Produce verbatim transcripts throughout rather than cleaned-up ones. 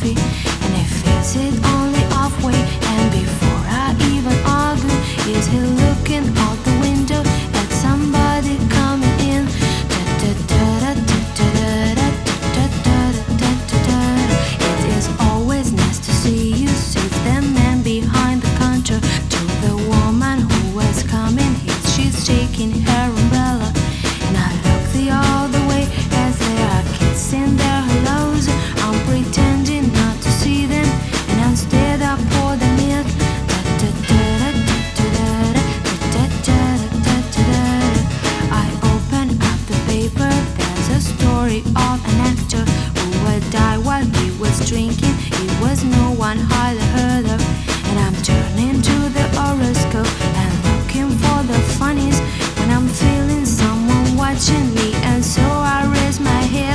coffee, and he fills it only halfway. And before I even argue, is he looking out the window at somebody coming in? It is always nice to see you, says the man behind the counter to the woman who was coming in. She's shaking her umbrella, and I look the other way as they are kissing their hellos. I'm pretending not to see them, and instead I pour the milk. I open up the paper. There's a story of an actor who would die while he was drinking. He was no one highly heard of, and I'm turning to the horoscope and looking for the funnies when I'm feeling someone watching me, and so I raise my head.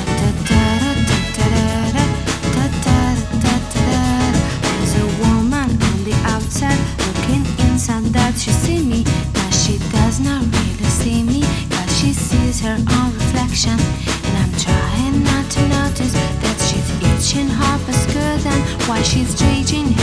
There's a woman on the outside looking inside. That she see me, but she does not really see me, cause she sees her own reflection. And I'm trying not to notice that she's itching half a skirt, and why she's stretching